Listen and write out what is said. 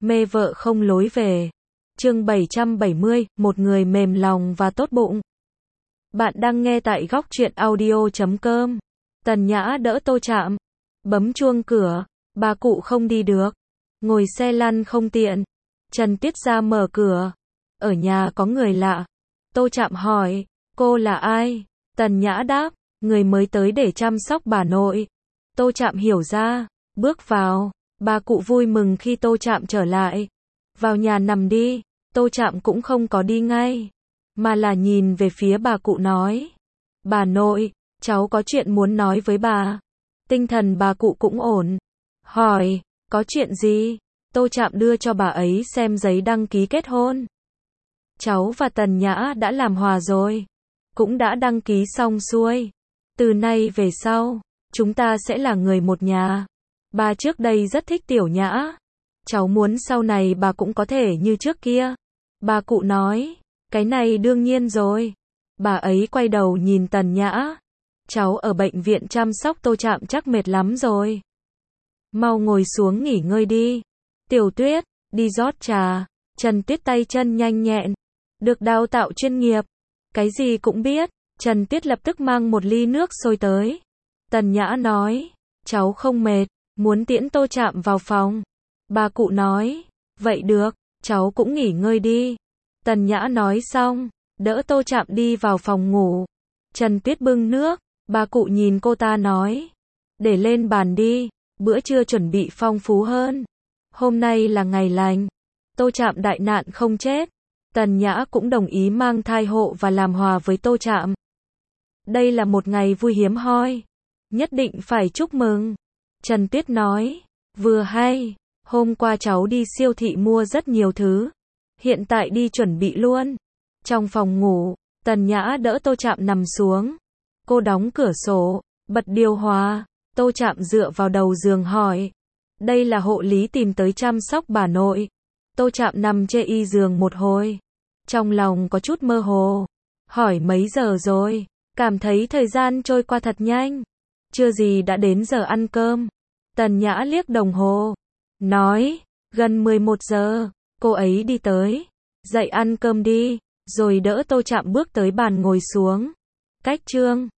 mê vợ không lối về. Chương 770, một người mềm lòng và tốt bụng. Bạn đang nghe tại góc truyện audio.com. Tần Nhã đỡ Tô Trạm, bấm chuông cửa, bà cụ không đi được, ngồi xe lăn không tiện. Trần Tiết ra mở cửa, ở nhà có người lạ. Tô Trạm hỏi, cô là ai? Tần Nhã đáp, người mới tới để chăm sóc bà nội. Tô Trạm hiểu ra, bước vào, bà cụ vui mừng khi Tô Trạm trở lại. Vào nhà nằm đi. Tô Trạm cũng không có đi ngay, mà là nhìn về phía bà cụ nói, bà nội, cháu có chuyện muốn nói với bà. Tinh thần bà cụ cũng ổn. Hỏi, có chuyện gì? Tô Trạm đưa cho bà ấy xem giấy đăng ký kết hôn. Cháu và Tần Nhã đã làm hòa rồi, cũng đã đăng ký xong xuôi. Từ nay về sau, chúng ta sẽ là người một nhà. Bà trước đây rất thích Tiểu Nhã. Cháu muốn sau này bà cũng có thể như trước kia. Bà cụ nói, cái này đương nhiên rồi. Bà ấy quay đầu nhìn Tần Nhã. Cháu ở bệnh viện chăm sóc Tô Trạm chắc mệt lắm rồi. Mau ngồi xuống nghỉ ngơi đi. Tiểu Tuyết, đi rót trà. Trần Tuyết tay chân nhanh nhẹn, được đào tạo chuyên nghiệp, cái gì cũng biết. Trần Tuyết lập tức mang một ly nước sôi tới. Tần Nhã nói, cháu không mệt, muốn tiễn Tô Trạm vào phòng. Bà cụ nói, vậy được, cháu cũng nghỉ ngơi đi. Tần Nhã nói xong, đỡ Tô Trạm đi vào phòng ngủ. Trần Tuyết bưng nước, bà cụ nhìn cô ta nói, để lên bàn đi, bữa trưa chuẩn bị phong phú hơn. Hôm nay là ngày lành, Tô Trạm đại nạn không chết. Tần Nhã cũng đồng ý mang thai hộ và làm hòa với Tô Trạm. Đây là một ngày vui hiếm hoi, nhất định phải chúc mừng. Trần Tuyết nói, vừa hay, hôm qua cháu đi siêu thị mua rất nhiều thứ, hiện tại đi chuẩn bị luôn. Trong phòng ngủ, Tần Nhã đỡ Tô Trạm nằm xuống. Cô đóng cửa sổ, bật điều hòa. Tô Trạm dựa vào đầu giường hỏi, đây là hộ lý tìm tới chăm sóc bà nội. Tô Trạm nằm chê y giường một hồi, trong lòng có chút mơ hồ. Hỏi mấy giờ rồi? Cảm thấy thời gian trôi qua thật nhanh. Chưa gì đã đến giờ ăn cơm. Tần Nhã liếc đồng hồ, nói, gần 11 giờ. Cô ấy đi tới, dậy ăn cơm đi, rồi đỡ Tô Trạm bước tới bàn ngồi xuống. Cách chương